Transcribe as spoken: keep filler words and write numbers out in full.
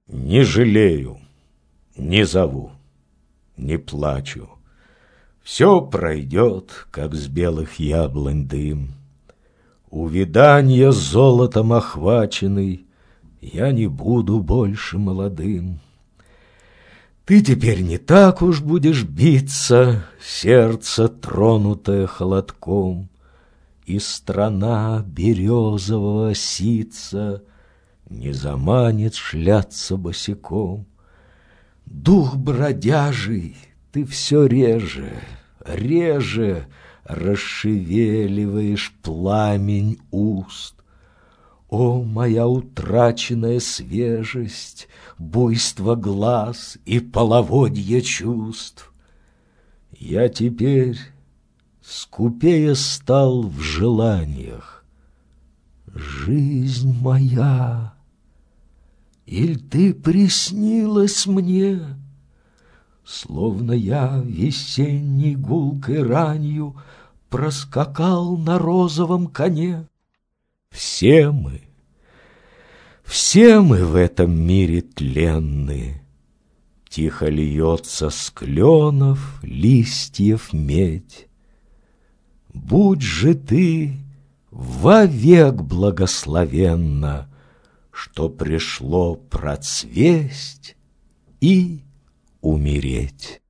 Не жалею, не зову, не плачу. Все пройдет, как с белых яблонь дым. Увиданья золотом охваченный, я не буду больше молодым. Ты теперь не так уж будешь биться, сердце, тронутое холодком, и страна березового ситца не заманит шляться босиком. Дух бродяжий ты все реже, реже расшевеливаешь пламень уст. О, моя утраченная свежесть, буйство глаз и половодье чувств! Я теперь скупее стал в желаниях. Жизнь моя, иль ты приснилась мне, словно я весенней гулкой ранью проскакал на розовом коне? Все мы, все мы в этом мире тленны. Тихо льется с кленов листьев медь. Будь же ты вовек благословенна, что пришло процвесть и умереть.